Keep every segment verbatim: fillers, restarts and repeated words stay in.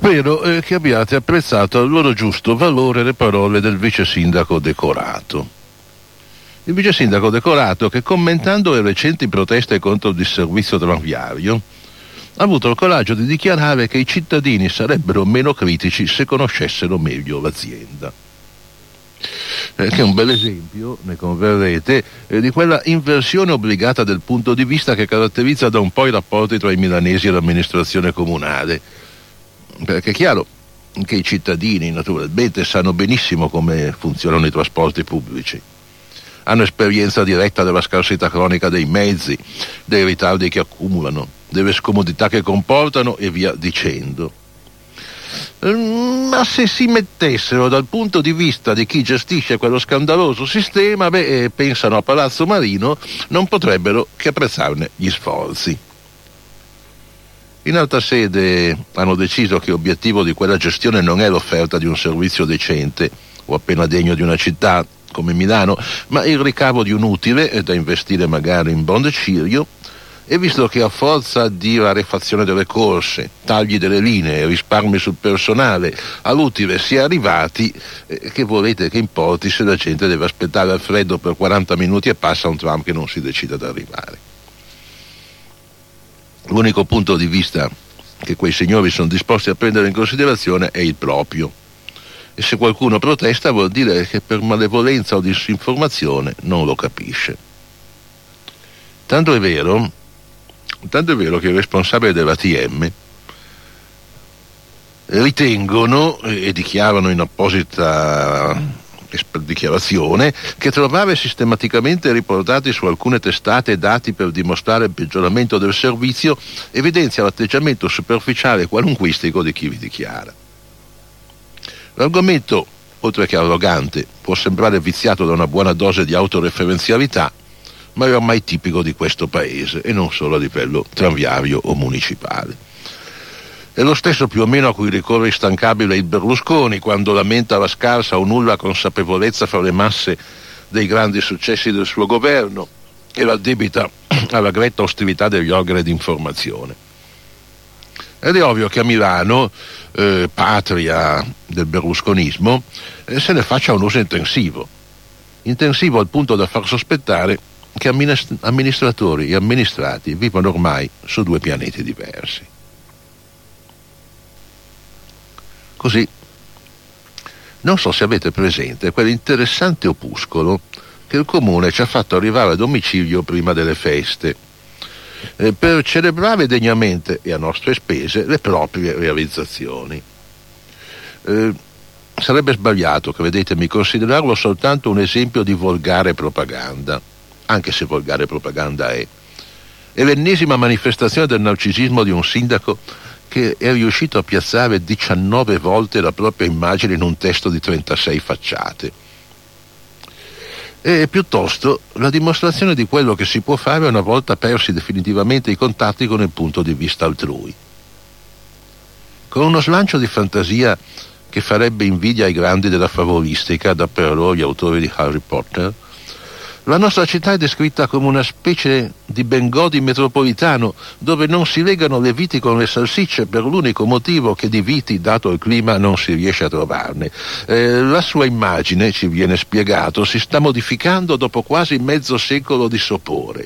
Spero eh, che abbiate apprezzato al loro giusto valore le parole del vice sindaco Decorato. Il vice sindaco Decorato, che commentando le recenti proteste contro il disservizio tranviario ha avuto il coraggio di dichiarare che i cittadini sarebbero meno critici se conoscessero meglio l'azienda. Eh, che è un bel esempio, ne converrete, eh, di quella inversione obbligata del punto di vista che caratterizza da un po' i rapporti tra i milanesi e l'amministrazione comunale. Perché è chiaro che i cittadini naturalmente sanno benissimo come funzionano i trasporti pubblici, hanno esperienza diretta della scarsità cronica dei mezzi, dei ritardi che accumulano, delle scomodità che comportano e via dicendo. Ma se si mettessero dal punto di vista di chi gestisce quello scandaloso sistema, beh, pensano a Palazzo Marino, non potrebbero che apprezzarne gli sforzi. In alta sede hanno deciso che obiettivo di quella gestione non è l'offerta di un servizio decente o appena degno di una città come Milano, ma il ricavo di un utile da investire magari in bond Cirio. E visto che a forza di rarefazione delle corse, tagli delle linee, risparmi sul personale, all'utile si è arrivati, eh, che volete che importi se la gente deve aspettare al freddo per quaranta minuti e passa un tram che non si decide ad arrivare. L'unico punto di vista che quei signori sono disposti a prendere in considerazione è il proprio. E se qualcuno protesta vuol dire che per malevolenza o disinformazione non lo capisce. Tanto è vero, tanto è vero che i responsabili dell'A T M ritengono e dichiarano in apposita dichiarazione che trovare sistematicamente riportati su alcune testate dati per dimostrare il peggioramento del servizio evidenzia l'atteggiamento superficiale e qualunquistico di chi vi dichiara. L'argomento, oltre che arrogante, può sembrare viziato da una buona dose di autoreferenzialità, ma è ormai tipico di questo paese e non solo a livello tranviario o municipale. È lo stesso più o meno a cui ricorre instancabile il Berlusconi quando lamenta la scarsa o nulla consapevolezza fra le masse dei grandi successi del suo governo e la addebita alla gretta ostilità degli organi di informazione. Ed è ovvio che a Milano, eh, patria del berlusconismo, eh, se ne faccia un uso intensivo. Intensivo al punto da far sospettare che amministratori e amministrati vivono ormai su due pianeti diversi. Così, non so se avete presente quell'interessante opuscolo che il comune ci ha fatto arrivare a domicilio prima delle feste, eh, per celebrare degnamente e a nostre spese le proprie realizzazioni. Eh, sarebbe sbagliato, credetemi, considerarlo soltanto un esempio di volgare propaganda, anche se volgare propaganda è. È l'ennesima manifestazione del narcisismo di un sindaco che è riuscito a piazzare diciannove volte la propria immagine in un testo di trentasei facciate. È piuttosto la dimostrazione di quello che si può fare una volta persi definitivamente i contatti con il punto di vista altrui. Con uno slancio di fantasia che farebbe invidia ai grandi della favolistica, da però gli autori di Harry Potter, la nostra città è descritta come una specie di Bengodi metropolitano dove non si legano le viti con le salsicce per l'unico motivo che di viti, dato il clima, non si riesce a trovarne. Eh, la sua immagine, ci viene spiegato, si sta modificando dopo quasi mezzo secolo di sopore.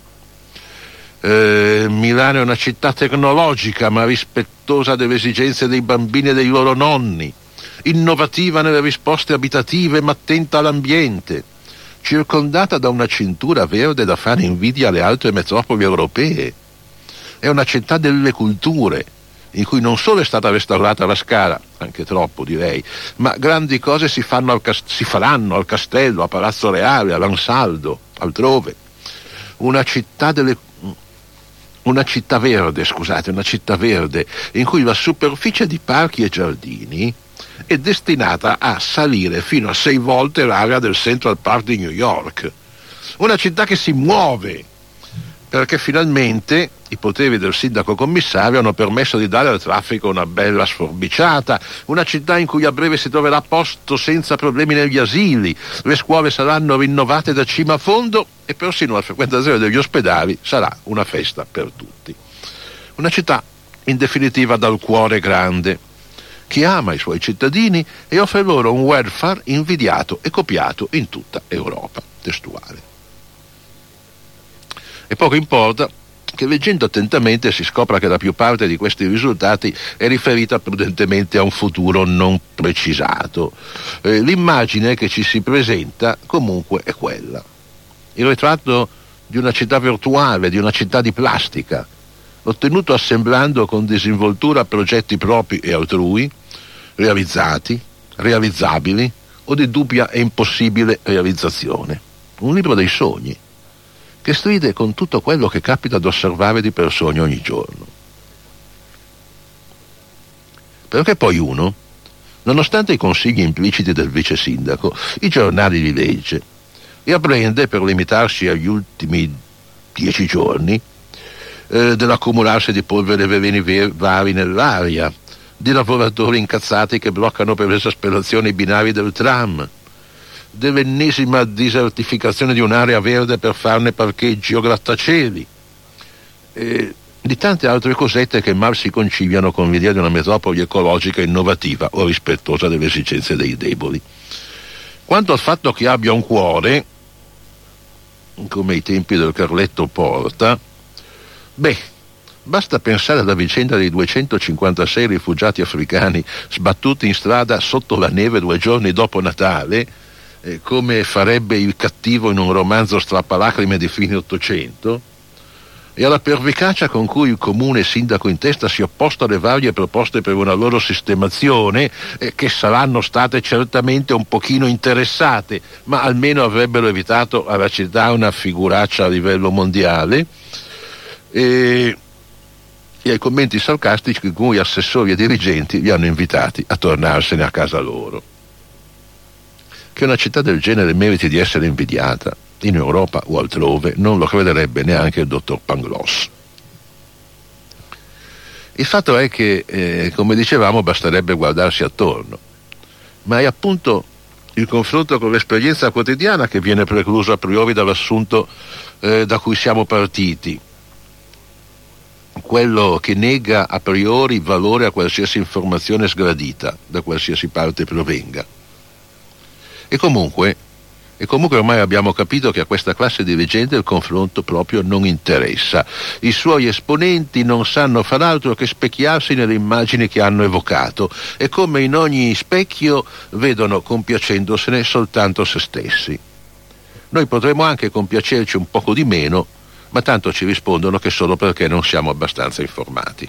Eh, Milano è una città tecnologica ma rispettosa delle esigenze dei bambini e dei loro nonni, innovativa nelle risposte abitative ma attenta all'ambiente, circondata da una cintura verde da fare invidia alle altre metropoli europee. È una città delle culture, in cui non solo è stata restaurata la Scala, anche troppo direi, ma grandi cose si, fanno al cast- si faranno al Castello, a Palazzo Reale, all'Ansaldo, altrove. Una città delle una città verde, scusate, una città verde, in cui la superficie di parchi e giardini è destinata a salire fino a sei volte l'area del Central Park di New York. Una città che si muove, perché finalmente i poteri del sindaco commissario hanno permesso di dare al traffico una bella sforbiciata, una città in cui a breve si troverà posto senza problemi negli asili, le scuole saranno rinnovate da cima a fondo e persino la frequentazione degli ospedali sarà una festa per tutti. Una città in definitiva dal cuore grande, che ama i suoi cittadini e offre loro un welfare invidiato e copiato in tutta Europa. Testuale. E poco importa che leggendo attentamente si scopra che la più parte di questi risultati è riferita prudentemente a un futuro non precisato. Eh, l'immagine che ci si presenta comunque è quella. Il ritratto di una città virtuale, di una città di plastica, ottenuto assemblando con disinvoltura progetti propri e altrui, realizzati, realizzabili o di dubbia e impossibile realizzazione. Un libro dei sogni, che stride con tutto quello che capita ad osservare di persone ogni giorno. Perché poi uno, nonostante i consigli impliciti del vice sindaco, i giornali li legge e apprende, per limitarsi agli ultimi dieci giorni, eh, dell'accumularsi di polvere veleni vari nell'aria, di lavoratori incazzati che bloccano per esasperazione i binari del tram, dell'ennesima disertificazione di un'area verde per farne parcheggi o grattacieli, e di tante altre cosette che mal si conciliano con l'idea di una metropoli ecologica innovativa o rispettosa delle esigenze dei deboli. Quanto al fatto che abbia un cuore, come ai tempi del Carletto Porta, beh, basta pensare alla vicenda dei duecentocinquantasei rifugiati africani sbattuti in strada sotto la neve due giorni dopo Natale, eh, come farebbe il cattivo in un romanzo strappalacrime di fine Ottocento, e alla pervicacia con cui il comune sindaco in testa si è opposto alle varie proposte per una loro sistemazione, eh, che saranno state certamente un pochino interessate, ma almeno avrebbero evitato alla città una figuraccia a livello mondiale, e, e ai commenti sarcastici con cui assessori e dirigenti li hanno invitati a tornarsene a casa loro. Che una città del genere meriti di essere invidiata in Europa o altrove non lo crederebbe neanche il dottor Pangloss. Il fatto è che, eh, come dicevamo, basterebbe guardarsi attorno, ma è appunto il confronto con l'esperienza quotidiana che viene precluso a priori dall'assunto eh, da cui siamo partiti, quello che nega a priori valore a qualsiasi informazione sgradita, da qualsiasi parte provenga. E comunque, e comunque ormai abbiamo capito che a questa classe dirigente il confronto proprio non interessa. I suoi esponenti non sanno far altro che specchiarsi nelle immagini che hanno evocato e, come in ogni specchio, vedono compiacendosene soltanto se stessi. Noi potremmo anche compiacerci un poco di meno, ma tanto ci rispondono che solo perché non siamo abbastanza informati.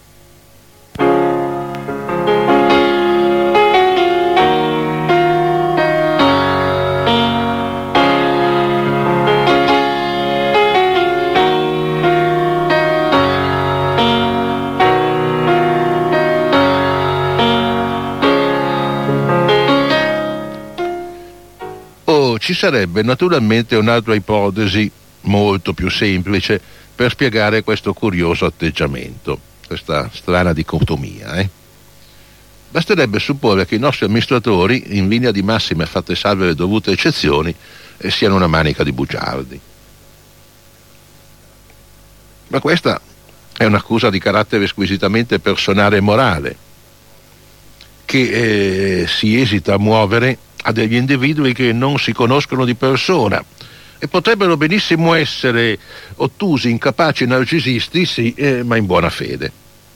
Ci sarebbe naturalmente un'altra ipotesi molto più semplice per spiegare questo curioso atteggiamento, questa strana dicotomia. Eh? Basterebbe supporre che i nostri amministratori, in linea di massima e fatte salve le dovute eccezioni, eh, siano una manica di bugiardi. Ma questa è un'accusa di carattere squisitamente personale e morale, che eh, si esita a muovere a degli individui che non si conoscono di persona e potrebbero benissimo essere ottusi, incapaci, narcisisti, sì, eh, ma in buona fede.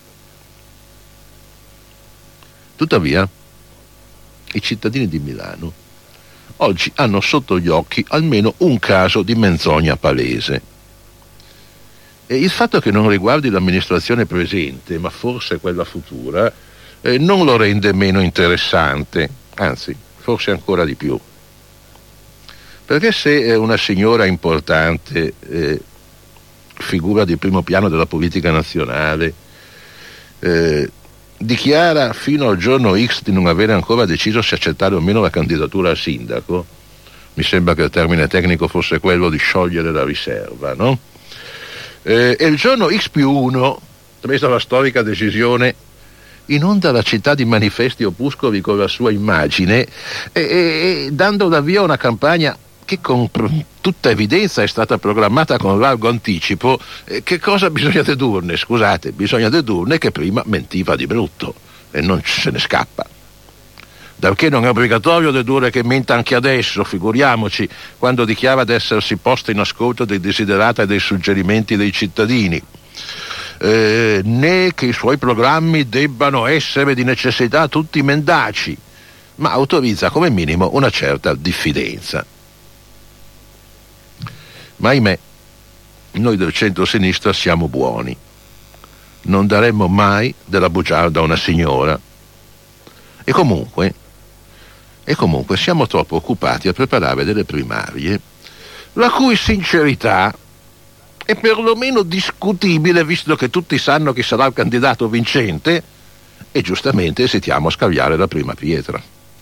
Tuttavia, i cittadini di Milano oggi hanno sotto gli occhi almeno un caso di menzogna palese. E il fatto che non riguardi l'amministrazione presente, ma forse quella futura, eh, non lo rende meno interessante, anzi, forse ancora di più. Perché se una signora importante, eh, figura di primo piano della politica nazionale, eh, dichiara fino al giorno X di non avere ancora deciso se accettare o meno la candidatura a sindaco, mi sembra che il termine tecnico fosse quello di sciogliere la riserva, no? Eh, e il giorno X più uno, presa la storica decisione, inonda la città di manifesti opuscoli con la sua immagine e, e, e dando l'avvio a una campagna che con tutta evidenza è stata programmata con largo anticipo. Eh, che cosa bisogna dedurne? Scusate, bisogna dedurne che prima mentiva di brutto. e non se ne scappa. Dal non è obbligatorio dedurre che menta anche adesso, figuriamoci, quando dichiara di essersi posta in ascolto dei desiderata e dei suggerimenti dei cittadini. Eh, né che i suoi programmi debbano essere di necessità tutti mendaci, ma autorizza come minimo una certa diffidenza. Ma ahimè, noi del centro-sinistra siamo buoni. Non daremmo mai della bugiarda a una signora. E comunque, e comunque siamo troppo occupati a preparare delle primarie, la cui sincerità è perlomeno discutibile, visto che tutti sanno chi sarà il candidato vincente, e giustamente esitiamo a scagliare la prima pietra.